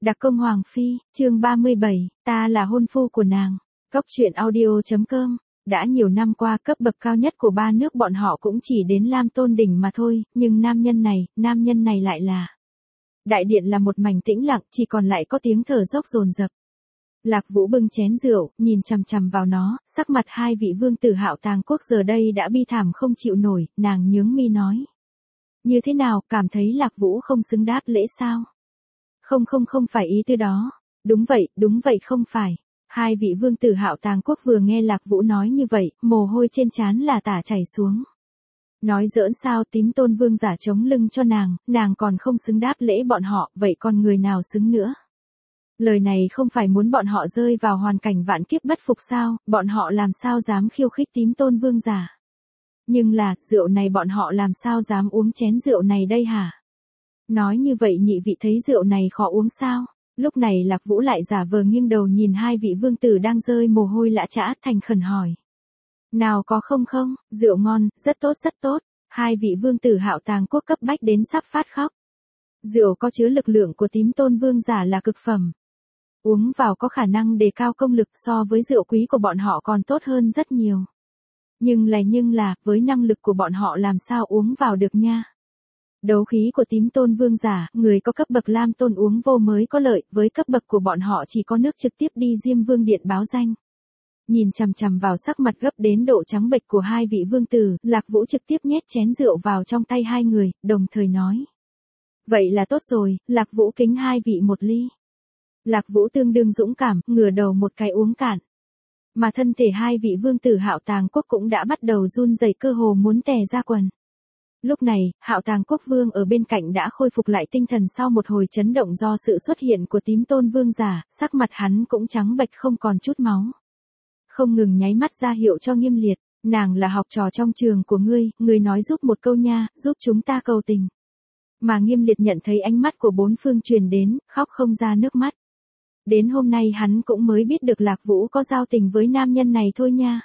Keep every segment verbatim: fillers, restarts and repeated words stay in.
Đặc công Hoàng Phi, chương ba mươi bảy, ta là hôn phu của nàng. Cốc truyện audio chấm com. Đã nhiều năm qua, cấp bậc cao nhất của ba nước bọn họ cũng chỉ đến Lam Tôn đỉnh mà thôi, nhưng nam nhân này, nam nhân này lại là. Đại điện là một mảnh tĩnh lặng, chỉ còn lại có tiếng thở dốc dồn dập. Lạc Vũ bưng chén rượu, nhìn chằm chằm vào nó, sắc mặt hai vị vương tử Hạo Tàng Quốc giờ đây đã bi thảm không chịu nổi, nàng nhướng mi nói. Như thế nào, cảm thấy Lạc Vũ không xứng đáp lễ sao? Không không không phải ý tư đó. Đúng vậy, đúng vậy không phải. Hai vị vương tử Hạo Tàng Quốc vừa nghe Lạc Vũ nói như vậy, mồ hôi trên trán là tả chảy xuống. Nói giỡn sao, Tím Tôn vương giả chống lưng cho nàng, nàng còn không xứng đáp lễ bọn họ, vậy còn người nào xứng nữa? Lời này không phải muốn bọn họ rơi vào hoàn cảnh vạn kiếp bất phục sao, bọn họ làm sao dám khiêu khích Tím Tôn vương giả? Nhưng là, rượu này bọn họ làm sao dám uống chén rượu này đây hả? Nói như vậy nhị vị thấy rượu này khó uống sao? Lúc này Lạc Vũ lại giả vờ nghiêng đầu nhìn hai vị vương tử đang rơi mồ hôi lã chã, thành khẩn hỏi. Nào có không không, rượu ngon, rất tốt rất tốt. Hai vị vương tử Hạo Tàng Quốc cấp bách đến sắp phát khóc. Rượu có chứa lực lượng của Tím Tôn vương giả là cực phẩm. Uống vào có khả năng đề cao công lực, so với rượu quý của bọn họ còn tốt hơn rất nhiều. Nhưng là nhưng là, với năng lực của bọn họ làm sao uống vào được nha. Đấu khí của Tím Tôn vương giả, người có cấp bậc Lam Tôn uống vô mới có lợi, với cấp bậc của bọn họ chỉ có nước trực tiếp đi Diêm Vương điện báo danh. Nhìn chằm chằm vào sắc mặt gấp đến độ trắng bệch của hai vị vương tử, Lạc Vũ trực tiếp nhét chén rượu vào trong tay hai người, đồng thời nói. Vậy là tốt rồi, Lạc Vũ kính hai vị một ly. Lạc Vũ tương đương dũng cảm, ngửa đầu một cái uống cạn. Mà thân thể hai vị vương tử Hạo Tàng Quốc cũng đã bắt đầu run rẩy, cơ hồ muốn tè ra quần. Lúc này, Hạo Tàng Quốc vương ở bên cạnh đã khôi phục lại tinh thần sau một hồi chấn động do sự xuất hiện của Tím Tôn vương giả, sắc mặt hắn cũng trắng bệch không còn chút máu. Không ngừng nháy mắt ra hiệu cho Nghiêm Liệt, nàng là học trò trong trường của ngươi, ngươi nói giúp một câu nha, giúp chúng ta cầu tình. Mà Nghiêm Liệt nhận thấy ánh mắt của bốn phương truyền đến, khóc không ra nước mắt. Đến hôm nay hắn cũng mới biết được Lạc Vũ có giao tình với nam nhân này thôi nha.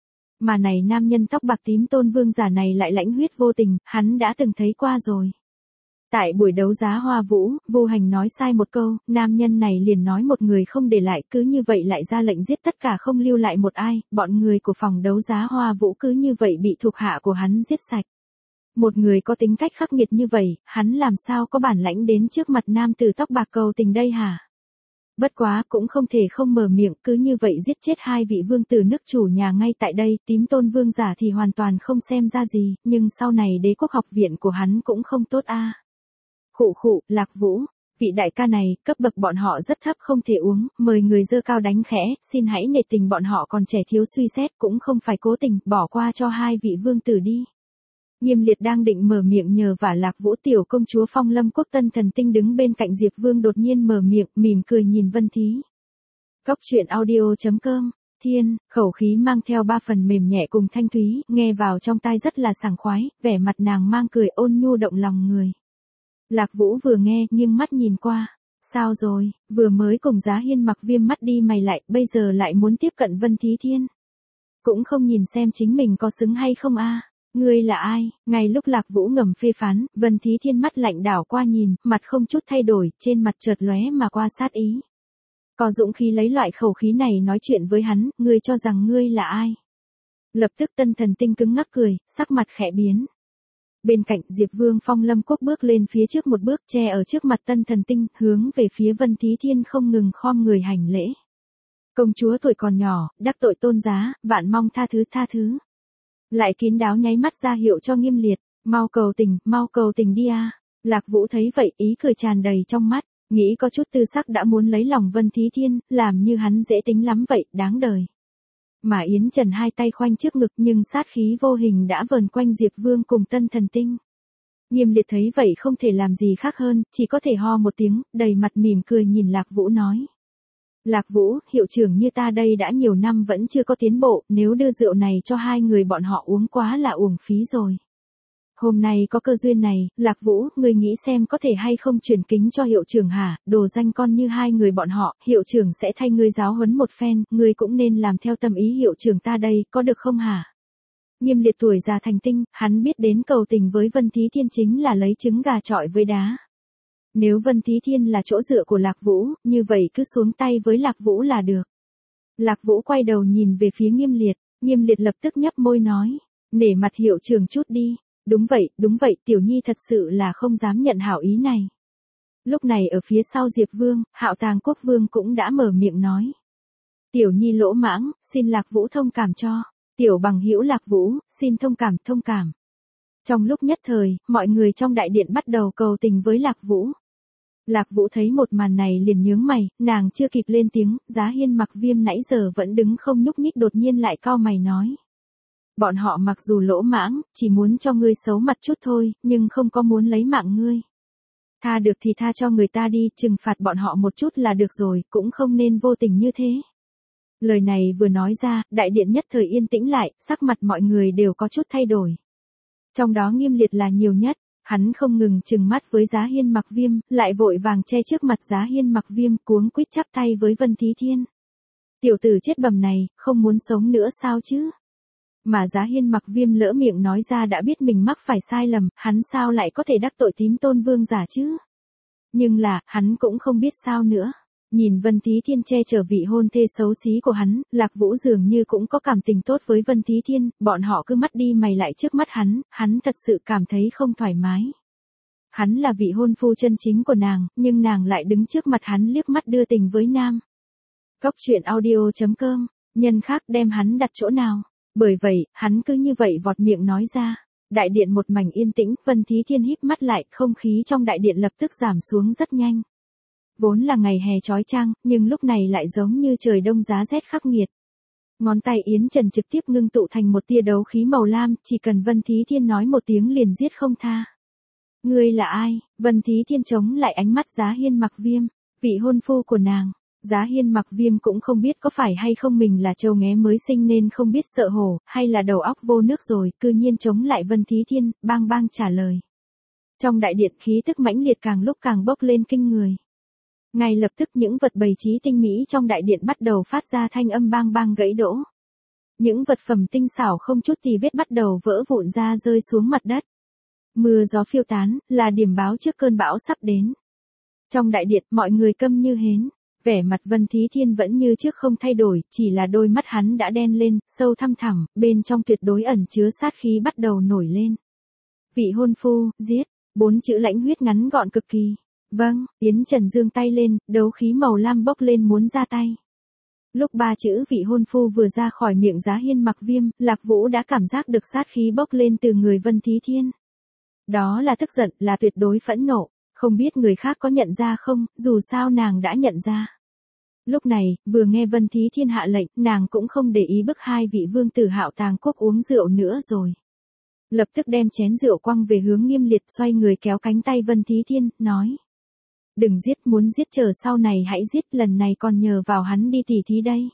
Mà này nam nhân tóc bạc Tím Tôn vương giả này lại lãnh huyết vô tình, hắn đã từng thấy qua rồi. Tại buổi đấu giá Hoa Vũ, Vô Hành nói sai một câu, nam nhân này liền nói một người không để lại, cứ như vậy lại ra lệnh giết tất cả không lưu lại một ai, bọn người của phòng đấu giá Hoa Vũ cứ như vậy bị thuộc hạ của hắn giết sạch. Một người có tính cách khắc nghiệt như vậy, hắn làm sao có bản lãnh đến trước mặt nam tử tóc bạc cầu tình đây hả? Bất quá cũng không thể không mở miệng, cứ như vậy giết chết hai vị vương tử nước chủ nhà ngay tại đây, Tím Tôn vương giả thì hoàn toàn không xem ra gì, nhưng sau này đế quốc học viện của hắn cũng không tốt a. À. Khụ khụ, Lạc Vũ, vị đại ca này, cấp bậc bọn họ rất thấp không thể uống, mời người dơ cao đánh khẽ, xin hãy nể tình bọn họ còn trẻ thiếu suy xét, cũng không phải cố tình, bỏ qua cho hai vị vương tử đi. Nghiêm Liệt đang định mở miệng nhờ vả Lạc Vũ, tiểu công chúa Phong Lâm Quốc Tân Thần Tinh đứng bên cạnh Diệp Vương đột nhiên mở miệng, mỉm cười nhìn Vân Thí. Cốc truyện audio chấm com, thiên, khẩu khí mang theo ba phần mềm nhẹ cùng thanh thúy, nghe vào trong tai rất là sảng khoái, vẻ mặt nàng mang cười ôn nhu động lòng người. Lạc Vũ vừa nghe, nghiêng mắt nhìn qua. Sao rồi, vừa mới cùng Giá Hiên mặc viêm mắt đi mày lại, bây giờ lại muốn tiếp cận Vân Thí Thiên. Cũng không nhìn xem chính mình có xứng hay không a. À. Ngươi là ai? Ngay lúc Lạc Vũ ngầm phê phán, Vân Thí Thiên mắt lạnh đảo qua nhìn, mặt không chút thay đổi, trên mặt chợt lóe mà qua sát ý. Có dũng khí lấy loại khẩu khí này nói chuyện với hắn, ngươi cho rằng ngươi là ai? Lập tức Tân Thần Tinh cứng ngắc cười, sắc mặt khẽ biến. Bên cạnh Diệp Vương Phong Lâm Quốc bước lên phía trước một bước, che ở trước mặt Tân Thần Tinh, hướng về phía Vân Thí Thiên không ngừng khom người hành lễ. Công chúa tuổi còn nhỏ, đắc tội tôn giá, vạn mong tha thứ tha thứ. Lại kín đáo nháy mắt ra hiệu cho Nghiêm Liệt, mau cầu tình, mau cầu tình đi a. Lạc Vũ thấy vậy, ý cười tràn đầy trong mắt, nghĩ có chút tư sắc đã muốn lấy lòng Vân Thí Thiên, làm như hắn dễ tính lắm vậy, đáng đời. Mà Yến Trần hai tay khoanh trước ngực nhưng sát khí vô hình đã vờn quanh Diệp Vương cùng Tân Thần Tinh. Nghiêm Liệt thấy vậy không thể làm gì khác hơn, chỉ có thể ho một tiếng, đầy mặt mỉm cười nhìn Lạc Vũ nói. Lạc Vũ, hiệu trưởng như ta đây đã nhiều năm vẫn chưa có tiến bộ, nếu đưa rượu này cho hai người bọn họ uống quá là uổng phí rồi. Hôm nay có cơ duyên này, Lạc Vũ, ngươi nghĩ xem có thể hay không truyền kính cho hiệu trưởng hả, đồ danh con như hai người bọn họ, hiệu trưởng sẽ thay ngươi giáo huấn một phen, ngươi cũng nên làm theo tâm ý hiệu trưởng ta đây, có được không hả? Nghiêm Liệt tuổi già thành tinh, hắn biết đến cầu tình với Vân Thí Thiên chính là lấy trứng gà chọi với đá. Nếu Vân Thí Thiên là chỗ dựa của Lạc Vũ, như vậy cứ xuống tay với Lạc Vũ là được. Lạc Vũ quay đầu nhìn về phía Nghiêm Liệt, Nghiêm Liệt lập tức nhấp môi nói, nể mặt hiệu trưởng chút đi. Đúng vậy, đúng vậy, Tiểu Nhi thật sự là không dám nhận hảo ý này. Lúc này ở phía sau Diệp Vương, Hạo Tàng Quốc Vương cũng đã mở miệng nói. Tiểu Nhi lỗ mãng, xin Lạc Vũ thông cảm cho. Tiểu bằng hữu Lạc Vũ, xin thông cảm, thông cảm. Trong lúc nhất thời, mọi người trong đại điện bắt đầu cầu tình với Lạc Vũ. Lạc Vũ thấy một màn này liền nhướng mày, nàng chưa kịp lên tiếng, Giá Hiên Mặc Viêm nãy giờ vẫn đứng không nhúc nhích đột nhiên lại cau mày nói. Bọn họ mặc dù lỗ mãng, chỉ muốn cho ngươi xấu mặt chút thôi, nhưng không có muốn lấy mạng ngươi. Tha được thì tha cho người ta đi, trừng phạt bọn họ một chút là được rồi, cũng không nên vô tình như thế. Lời này vừa nói ra, đại điện nhất thời yên tĩnh lại, sắc mặt mọi người đều có chút thay đổi. Trong đó Nghiêm Liệt là nhiều nhất, hắn không ngừng trừng mắt với Giá Hiên Mặc Viêm, lại vội vàng che trước mặt Giá Hiên Mặc Viêm cuống quýt chắp tay với Vân Thí Thiên. Tiểu tử chết bầm này, không muốn sống nữa sao chứ? Mà Giá Hiên Mặc Viêm lỡ miệng nói ra đã biết mình mắc phải sai lầm, hắn sao lại có thể đắc tội Tím Tôn Vương giả chứ? Nhưng là, hắn cũng không biết sao nữa. Nhìn Vân Thí Thiên che chở vị hôn thê xấu xí của hắn, Lạc Vũ dường như cũng có cảm tình tốt với Vân Thí Thiên, bọn họ cứ mắt đi mày lại trước mắt hắn, hắn thật sự cảm thấy không thoải mái. Hắn là vị hôn phu chân chính của nàng, nhưng nàng lại đứng trước mặt hắn liếc mắt đưa tình với nam. Cốc truyện audio chấm com, nhân khác đem hắn đặt chỗ nào? Bởi vậy, hắn cứ như vậy vọt miệng nói ra. Đại điện một mảnh yên tĩnh, Vân Thí Thiên híp mắt lại, không khí trong đại điện lập tức giảm xuống rất nhanh. Vốn là ngày hè chói chang, nhưng lúc này lại giống như trời đông giá rét khắc nghiệt. Ngón tay Yến Trần trực tiếp ngưng tụ thành một tia đấu khí màu lam, chỉ cần Vân Thí Thiên nói một tiếng liền giết không tha. Ngươi là ai? Vân Thí Thiên chống lại ánh mắt Giá Hiên Mặc Viêm, vị hôn phu của nàng. Giá Hiên Mặc Viêm cũng không biết có phải hay không mình là trâu nghé mới sinh nên không biết sợ hổ, hay là đầu óc vô nước rồi, cư nhiên chống lại Vân Thí Thiên, bang bang trả lời. Trong đại điện khí tức mãnh liệt càng lúc càng bốc lên kinh người. Ngay lập tức những vật bày trí tinh mỹ trong đại điện bắt đầu phát ra thanh âm bang bang gãy đổ. Những vật phẩm tinh xảo không chút tì vết bắt đầu vỡ vụn ra rơi xuống mặt đất. Mưa gió phiêu tán, là điểm báo trước cơn bão sắp đến. Trong đại điện mọi người câm như hến. Vẻ mặt Vân Thí Thiên vẫn như trước không thay đổi, chỉ là đôi mắt hắn đã đen lên, sâu thăm thẳm, bên trong tuyệt đối ẩn chứa sát khí bắt đầu nổi lên. Vị hôn phu, giết, bốn chữ lãnh huyết ngắn gọn cực kỳ. Vâng, Yến Trần giương tay lên, đấu khí màu lam bốc lên muốn ra tay. Lúc ba chữ vị hôn phu vừa ra khỏi miệng Giá Hiên Mặc Viêm, Lạc Vũ đã cảm giác được sát khí bốc lên từ người Vân Thí Thiên. Đó là tức giận, là tuyệt đối phẫn nộ. Không biết người khác có nhận ra không, dù sao nàng đã nhận ra. Lúc này, vừa nghe Vân Thí Thiên hạ lệnh, nàng cũng không để ý bức hai vị vương tử Hạo Tàng Quốc uống rượu nữa rồi. Lập tức đem chén rượu quăng về hướng Nghiêm Liệt, xoay người kéo cánh tay Vân Thí Thiên, nói. Đừng giết, muốn giết chờ sau này hãy giết, lần này còn nhờ vào hắn đi tỉ thí đây.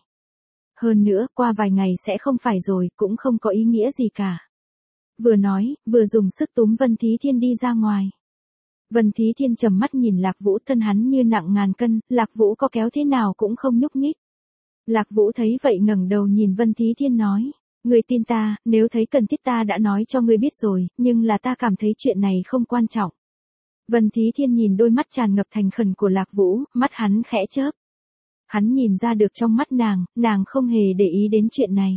Hơn nữa, qua vài ngày sẽ không phải rồi, cũng không có ý nghĩa gì cả. Vừa nói, vừa dùng sức túm Vân Thí Thiên đi ra ngoài. Vân Thí Thiên trầm mắt nhìn Lạc Vũ, thân hắn như nặng ngàn cân, Lạc Vũ có kéo thế nào cũng không nhúc nhích. Lạc Vũ thấy vậy ngẩng đầu nhìn Vân Thí Thiên nói, ngươi tin ta, nếu thấy cần thiết ta đã nói cho ngươi biết rồi, nhưng là ta cảm thấy chuyện này không quan trọng. Vân Thí Thiên nhìn đôi mắt tràn ngập thành khẩn của Lạc Vũ, mắt hắn khẽ chớp. Hắn nhìn ra được trong mắt nàng, nàng không hề để ý đến chuyện này.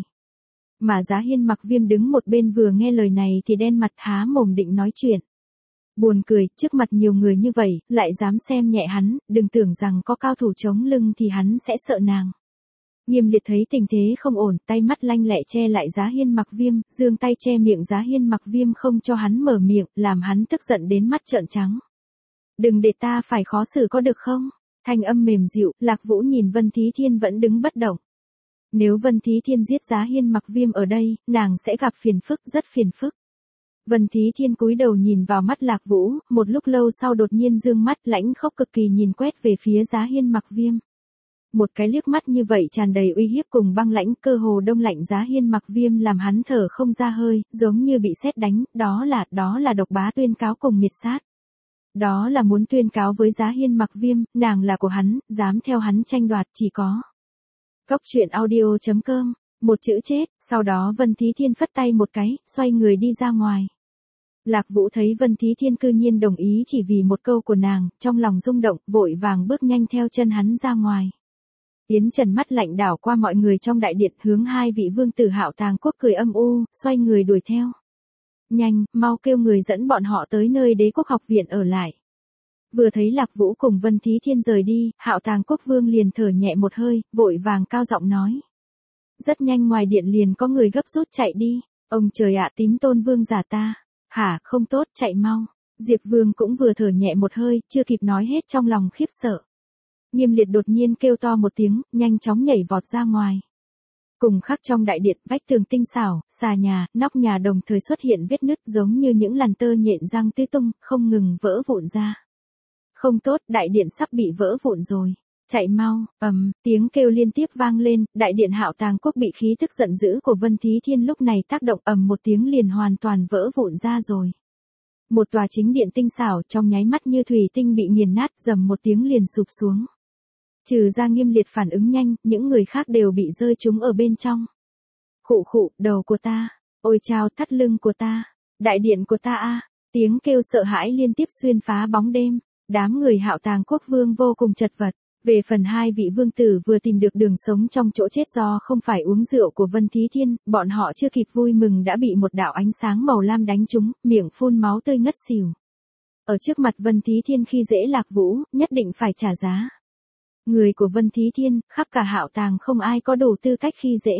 Mà Giá Hiên Mặc Viêm đứng một bên vừa nghe lời này thì đen mặt há mồm định nói chuyện. Buồn cười, trước mặt nhiều người như vậy, lại dám xem nhẹ hắn, đừng tưởng rằng có cao thủ chống lưng thì hắn sẽ sợ nàng. Nghiêm Liệt thấy tình thế không ổn, tay mắt lanh lẹ che lại Giá Hiên Mặc Viêm, giương tay che miệng Giá Hiên Mặc Viêm không cho hắn mở miệng, làm hắn tức giận đến mắt trợn trắng. Đừng để ta phải khó xử có được không? Thanh âm mềm dịu, Lạc Vũ nhìn Vân Thí Thiên vẫn đứng bất động. Nếu Vân Thí Thiên giết Giá Hiên Mặc Viêm ở đây, nàng sẽ gặp phiền phức, rất phiền phức. Vân Thí Thiên cúi đầu nhìn vào mắt Lạc Vũ, một lúc lâu sau đột nhiên dương mắt lãnh khốc cực kỳ nhìn quét về phía Giá Hiên Mặc Viêm. Một cái liếc mắt như vậy tràn đầy uy hiếp cùng băng lãnh, cơ hồ đông lạnh Giá Hiên Mặc Viêm làm hắn thở không ra hơi, giống như bị sét đánh, đó là, đó là độc bá tuyên cáo cùng miệt sát. Đó là muốn tuyên cáo với Giá Hiên Mặc Viêm, nàng là của hắn, dám theo hắn tranh đoạt chỉ có. Cốc truyện audio chấm com, một chữ chết, sau đó Vân Thí Thiên phất tay một cái, xoay người đi ra ngoài. Lạc Vũ thấy Vân Thí Thiên cư nhiên đồng ý chỉ vì một câu của nàng, trong lòng rung động, vội vàng bước nhanh theo chân hắn ra ngoài. Yến Trần mắt lạnh đảo qua mọi người trong đại điện, hướng hai vị vương tử Hạo Tàng Quốc cười âm u, xoay người đuổi theo. Nhanh, mau kêu người dẫn bọn họ tới nơi Đế Quốc học viện ở lại. Vừa thấy Lạc Vũ cùng Vân Thí Thiên rời đi, Hạo Tàng Quốc vương liền thở nhẹ một hơi, vội vàng cao giọng nói. Rất nhanh ngoài điện liền có người gấp rút chạy đi. Ông trời ạ, Tím Tôn vương giả ta. Hả, không tốt, chạy mau. Diệp Vương cũng vừa thở nhẹ một hơi, chưa kịp nói hết trong lòng khiếp sợ. Nghiêm Liệt đột nhiên kêu to một tiếng, nhanh chóng nhảy vọt ra ngoài. Cùng khắc trong đại điện, vách tường tinh xảo, xà nhà, nóc nhà đồng thời xuất hiện vết nứt giống như những làn tơ nhện răng tê tung, không ngừng vỡ vụn ra. Không tốt, đại điện sắp bị vỡ vụn rồi. Chạy mau, ầm, tiếng kêu liên tiếp vang lên, đại điện Hạo Tàng Quốc bị khí tức giận dữ của Vân Thí Thiên lúc này tác động, ầm một tiếng liền hoàn toàn vỡ vụn ra rồi. Một tòa chính điện tinh xảo trong nháy mắt như thủy tinh bị nghiền nát, rầm một tiếng liền sụp xuống. Trừ ra Nghiêm Liệt phản ứng nhanh, những người khác đều bị rơi trúng ở bên trong. Khụ khụ, đầu của ta, ôi chao, thắt lưng của ta, đại điện của ta a, tiếng kêu sợ hãi liên tiếp xuyên phá bóng đêm, đám người Hạo Tàng Quốc vương vô cùng chật vật. Về phần hai vị vương tử vừa tìm được đường sống trong chỗ chết do không phải uống rượu của Vân Thí Thiên, bọn họ chưa kịp vui mừng đã bị một đạo ánh sáng màu lam đánh trúng, miệng phun máu tươi ngất xỉu. Ở trước mặt Vân Thí Thiên khi dễ Lạc Vũ, nhất định phải trả giá. Người của Vân Thí Thiên, khắp cả Hạo Tàng không ai có đủ tư cách khi dễ.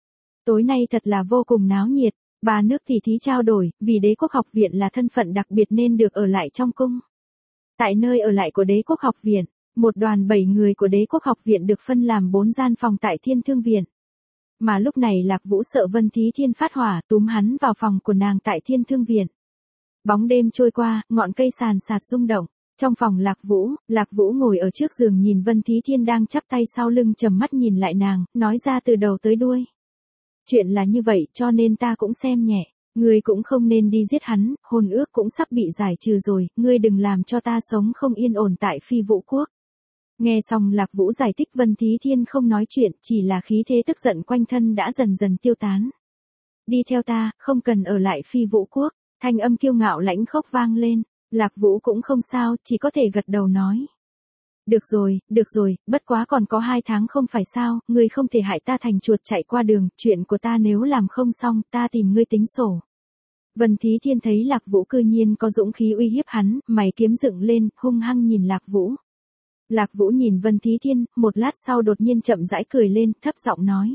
Tối nay thật là vô cùng náo nhiệt, ba nước tỷ thí trao đổi, vì Đế Quốc học viện là thân phận đặc biệt nên được ở lại trong cung. Tại nơi ở lại của Đế Quốc học viện, một đoàn bảy người của Đế Quốc học viện được phân làm bốn gian phòng tại Thiên Thương viện. Mà lúc này Lạc Vũ sợ Vân Thí Thiên phát hỏa, túm hắn vào phòng của nàng tại Thiên Thương viện. Bóng đêm trôi qua, ngọn cây sàn sạt rung động. Trong phòng Lạc Vũ, Lạc Vũ ngồi ở trước giường nhìn Vân Thí Thiên đang chắp tay sau lưng trầm mắt nhìn lại nàng, nói ra từ đầu tới đuôi. Chuyện là như vậy cho nên ta cũng xem nhẹ, ngươi cũng không nên đi giết hắn, hôn ước cũng sắp bị giải trừ rồi, ngươi đừng làm cho ta sống không yên ổn tại Phi Vũ Quốc. Nghe xong Lạc Vũ giải thích, Vân Thí Thiên không nói chuyện, chỉ là khí thế tức giận quanh thân đã dần dần tiêu tán. Đi theo ta, không cần ở lại Phi Vũ Quốc, thanh âm kiêu ngạo lãnh khốc vang lên, Lạc Vũ cũng không sao, chỉ có thể gật đầu nói. Được rồi, được rồi, bất quá còn có hai tháng không phải sao, ngươi không thể hại ta thành chuột chạy qua đường, chuyện của ta nếu làm không xong, ta tìm ngươi tính sổ. Vân Thí Thiên thấy Lạc Vũ cư nhiên có dũng khí uy hiếp hắn, mày kiếm dựng lên, hung hăng nhìn Lạc Vũ. Lạc Vũ nhìn Vân Thí Thiên, một lát sau đột nhiên chậm rãi cười lên, thấp giọng nói.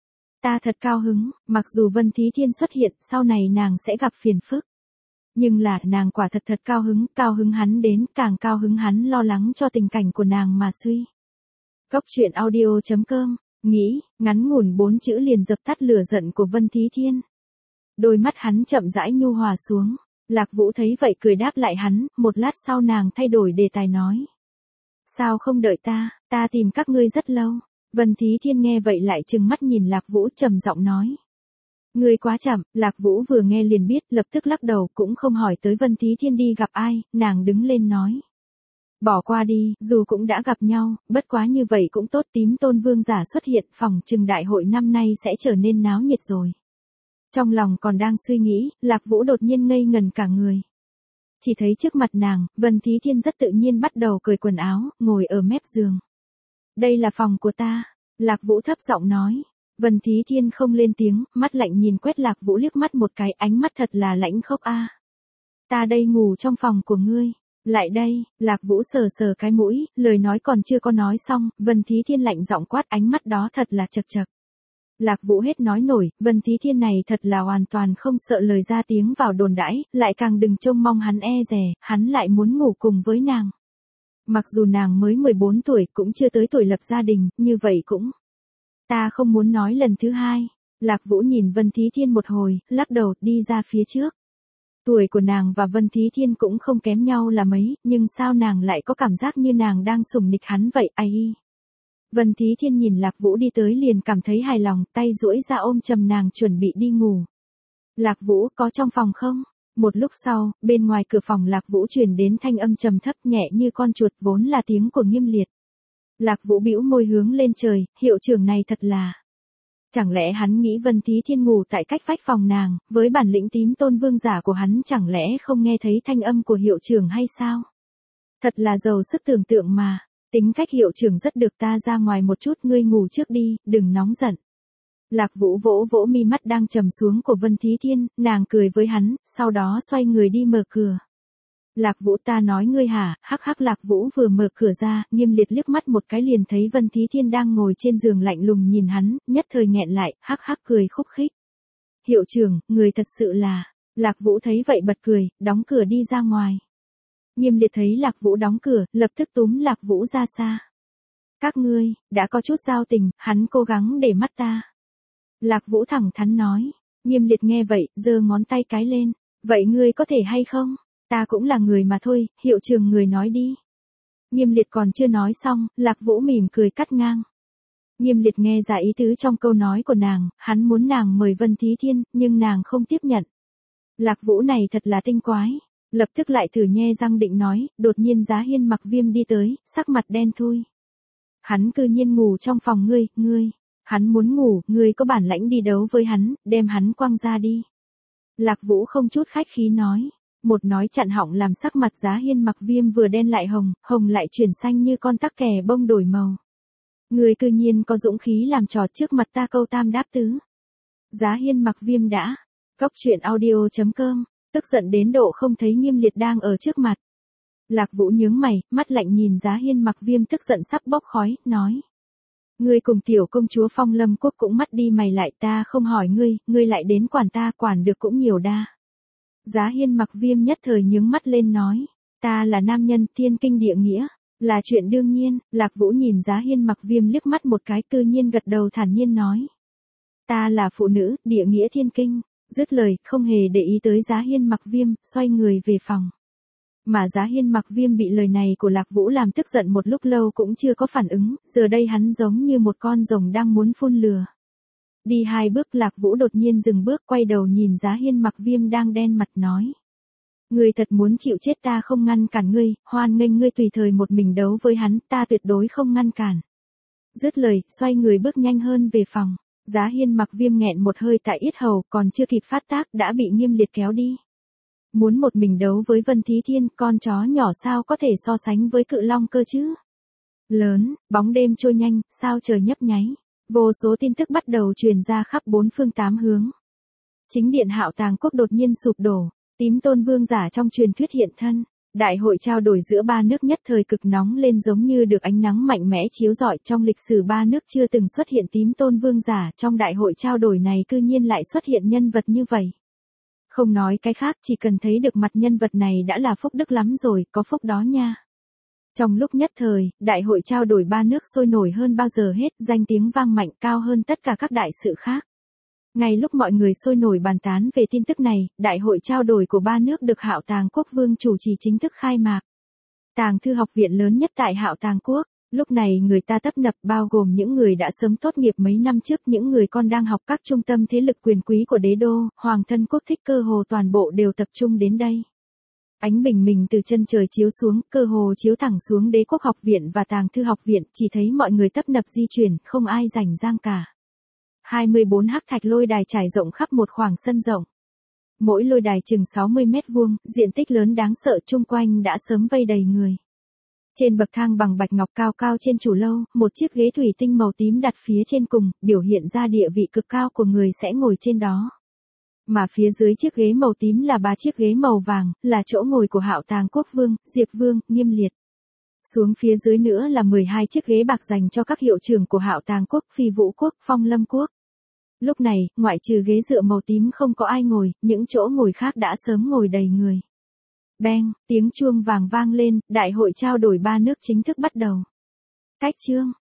Ta thật cao hứng, mặc dù Vân Thí Thiên xuất hiện, sau này nàng sẽ gặp phiền phức. Nhưng là, nàng quả thật thật cao hứng, cao hứng hắn đến, càng cao hứng hắn lo lắng cho tình cảnh của nàng mà suy. Cốc truyện audio chấm com, nghĩ, ngắn ngủn bốn chữ liền dập tắt lửa giận của Vân Thí Thiên. Đôi mắt hắn chậm rãi nhu hòa xuống, Lạc Vũ thấy vậy cười đáp lại hắn, một lát sau nàng thay đổi đề tài nói. Sao không đợi ta, ta tìm các ngươi rất lâu. Vân Thí Thiên nghe vậy lại trừng mắt nhìn Lạc Vũ trầm giọng nói. Ngươi quá chậm, Lạc Vũ vừa nghe liền biết, lập tức lắc đầu, cũng không hỏi tới Vân Thí Thiên đi gặp ai, nàng đứng lên nói. Bỏ qua đi, dù cũng đã gặp nhau, bất quá như vậy cũng tốt, Tím Tôn vương giả xuất hiện, phòng trừng đại hội năm nay sẽ trở nên náo nhiệt rồi. Trong lòng còn đang suy nghĩ, Lạc Vũ đột nhiên ngây ngần cả người. Chỉ thấy trước mặt nàng, Vân Thí Thiên rất tự nhiên bắt đầu cởi quần áo, ngồi ở mép giường. Đây là phòng của ta, Lạc Vũ thấp giọng nói. Vân Thí Thiên không lên tiếng, mắt lạnh nhìn quét Lạc Vũ liếc mắt một cái, ánh mắt thật là lãnh khốc a. Ta đây ngủ trong phòng của ngươi. Lại đây, Lạc Vũ sờ sờ cái mũi, lời nói còn chưa có nói xong, Vân Thí Thiên lạnh giọng quát, ánh mắt đó thật là chật chật. Lạc Vũ hết nói nổi, Vân Thí Thiên này thật là hoàn toàn không sợ lời ra tiếng vào đồn đãi, lại càng đừng trông mong hắn e dè, hắn lại muốn ngủ cùng với nàng. Mặc dù nàng mới mười bốn tuổi, cũng chưa tới tuổi lập gia đình, như vậy cũng. Ta không muốn nói lần thứ hai. Lạc Vũ nhìn Vân Thí Thiên một hồi, lắc đầu, đi ra phía trước. Tuổi của nàng và Vân Thí Thiên cũng không kém nhau là mấy, nhưng sao nàng lại có cảm giác như nàng đang sủng nịch hắn vậy, ai. Vân Thí Thiên nhìn Lạc Vũ đi tới liền cảm thấy hài lòng, tay duỗi ra ôm chầm nàng chuẩn bị đi ngủ. Lạc Vũ, có trong phòng không? Một lúc sau, bên ngoài cửa phòng Lạc Vũ truyền đến thanh âm trầm thấp nhẹ như con chuột, vốn là tiếng của Nghiêm Liệt. Lạc Vũ bĩu môi hướng lên trời, hiệu trưởng này thật là. Chẳng lẽ hắn nghĩ Vân Thí Thiên ngủ tại cách vách phòng nàng, với bản lĩnh tím tôn vương giả của hắn chẳng lẽ không nghe thấy thanh âm của hiệu trưởng hay sao? Thật là giàu sức tưởng tượng mà, tính cách hiệu trưởng rất được, ta ra ngoài một chút, ngươi ngủ trước đi, đừng nóng giận. Lạc Vũ vỗ vỗ mi mắt đang trầm xuống của Vân Thí Thiên, nàng cười với hắn, sau đó xoay người đi mở cửa. Lạc Vũ, ta nói ngươi hả? Hắc hắc. Lạc Vũ vừa mở cửa ra, Nghiêm Liệt liếc mắt một cái liền thấy Vân Thí Thiên đang ngồi trên giường lạnh lùng nhìn hắn, nhất thời nghẹn lại, hắc hắc cười khúc khích. Hiệu trưởng, người thật sự là... Lạc Vũ thấy vậy bật cười, đóng cửa đi ra ngoài. Nghiêm Liệt thấy Lạc Vũ đóng cửa, lập tức túm Lạc Vũ ra xa. Các ngươi, đã có chút giao tình, hắn cố gắng để mắt ta. Lạc Vũ thẳng thắn nói. Nghiêm Liệt nghe vậy, giơ ngón tay cái lên. Vậy ngươi có thể hay không? Ta cũng là người mà thôi, hiệu trưởng người nói đi. Nghiêm Liệt còn chưa nói xong, Lạc Vũ mỉm cười cắt ngang. Nghiêm Liệt nghe ra ý tứ trong câu nói của nàng, hắn muốn nàng mời Vân Thí Thiên, nhưng nàng không tiếp nhận. Lạc Vũ này thật là tinh quái. Lập tức lại thử nhe răng định nói, đột nhiên Giá Hiên Mặc Viêm đi tới, sắc mặt đen thui. Hắn cư nhiên ngủ trong phòng ngươi, ngươi. Hắn muốn ngủ, ngươi có bản lãnh đi đấu với hắn, đem hắn quăng ra đi. Lạc Vũ không chút khách khí nói. Một nói chặn họng làm sắc mặt Giá Hiên Mặc Viêm vừa đen lại hồng, hồng lại chuyển xanh như con tắc kè bông đổi màu. Người cư nhiên có dũng khí làm trò trước mặt ta câu tam đáp tứ. Giá Hiên Mặc Viêm đã. Cốc truyện audio chấm com, tức giận đến độ không thấy Nghiêm Liệt đang ở trước mặt. Lạc Vũ nhướng mày, mắt lạnh nhìn Giá Hiên Mặc Viêm tức giận sắp bốc khói, nói. Ngươi cùng tiểu công chúa Phong Lâm Quốc cũng mắt đi mày lại, ta không hỏi ngươi, ngươi lại đến quản ta, quản được cũng nhiều đa. Giá Hiên Mặc Viêm nhất thời nhướng mắt lên nói, ta là nam nhân, thiên kinh địa nghĩa, là chuyện đương nhiên. Lạc Vũ nhìn Giá Hiên Mặc Viêm liếc mắt một cái, cư nhiên gật đầu thản nhiên nói, ta là phụ nữ, địa nghĩa thiên kinh. Dứt lời, không hề để ý tới Giá Hiên Mặc Viêm, xoay người về phòng. Mà Giá Hiên Mặc Viêm bị lời này của Lạc Vũ làm tức giận một lúc lâu cũng chưa có phản ứng, giờ đây hắn giống như một con rồng đang muốn phun lửa. Đi hai bước, Lạc Vũ đột nhiên dừng bước, quay đầu nhìn Giá Hiên Mặc Viêm đang đen mặt nói. Ngươi thật muốn chịu chết, ta không ngăn cản ngươi, hoan nghênh ngươi tùy thời một mình đấu với hắn, ta tuyệt đối không ngăn cản. Dứt lời, xoay người bước nhanh hơn về phòng. Giá Hiên Mặc Viêm nghẹn một hơi tại yết hầu, còn chưa kịp phát tác đã bị Nghiêm Liệt kéo đi. Muốn một mình đấu với Vân Thí Thiên, con chó nhỏ sao có thể so sánh với cự long cơ chứ? Lớn, bóng đêm trôi nhanh, sao trời nhấp nháy. Vô số tin tức bắt đầu truyền ra khắp bốn phương tám hướng. Chính điện Hạo Tàng Quốc đột nhiên sụp đổ, tím tôn vương giả trong truyền thuyết hiện thân. Đại hội trao đổi giữa ba nước nhất thời cực nóng lên, giống như được ánh nắng mạnh mẽ chiếu rọi. Trong lịch sử ba nước chưa từng xuất hiện tím tôn vương giả, trong đại hội trao đổi này cư nhiên lại xuất hiện nhân vật như vậy. Không nói cái khác, chỉ cần thấy được mặt nhân vật này đã là phúc đức lắm rồi, có phúc đó nha. Trong lúc nhất thời, đại hội trao đổi ba nước sôi nổi hơn bao giờ hết, danh tiếng vang mạnh cao hơn tất cả các đại sự khác. Ngay lúc mọi người sôi nổi bàn tán về tin tức này, đại hội trao đổi của ba nước được Hạo Tàng Quốc Vương chủ trì chính thức khai mạc. Tàng thư học viện lớn nhất tại Hạo Tàng Quốc, lúc này người ta tấp nập, bao gồm những người đã sớm tốt nghiệp mấy năm trước, những người còn đang học các trung tâm thế lực quyền quý của đế đô, hoàng thân quốc thích, cơ hồ toàn bộ đều tập trung đến đây. Ánh bình minh từ chân trời chiếu xuống, cơ hồ chiếu thẳng xuống Đế Quốc học viện và Tàng thư học viện, chỉ thấy mọi người tấp nập di chuyển, không ai rảnh rang cả. hai mươi bốn hắc thạch lôi đài trải rộng khắp một khoảng sân rộng. Mỗi lôi đài chừng sáu mươi mét vuông, diện tích lớn đáng sợ, chung quanh đã sớm vây đầy người. Trên bậc thang bằng bạch ngọc cao cao trên chủ lâu, một chiếc ghế thủy tinh màu tím đặt phía trên cùng, biểu hiện ra địa vị cực cao của người sẽ ngồi trên đó. Mà phía dưới chiếc ghế màu tím là ba chiếc ghế màu vàng, là chỗ ngồi của Hạo Tàng Quốc Vương, Diệp Vương, Nghiêm Liệt. Xuống phía dưới nữa là mười hai chiếc ghế bạc dành cho các hiệu trưởng của Hạo Tàng Quốc, Phi Vũ Quốc, Phong Lâm Quốc. Lúc này, ngoại trừ ghế dựa màu tím không có ai ngồi, những chỗ ngồi khác đã sớm ngồi đầy người. Beng, tiếng chuông vàng vang lên, đại hội trao đổi ba nước chính thức bắt đầu. Cách chương.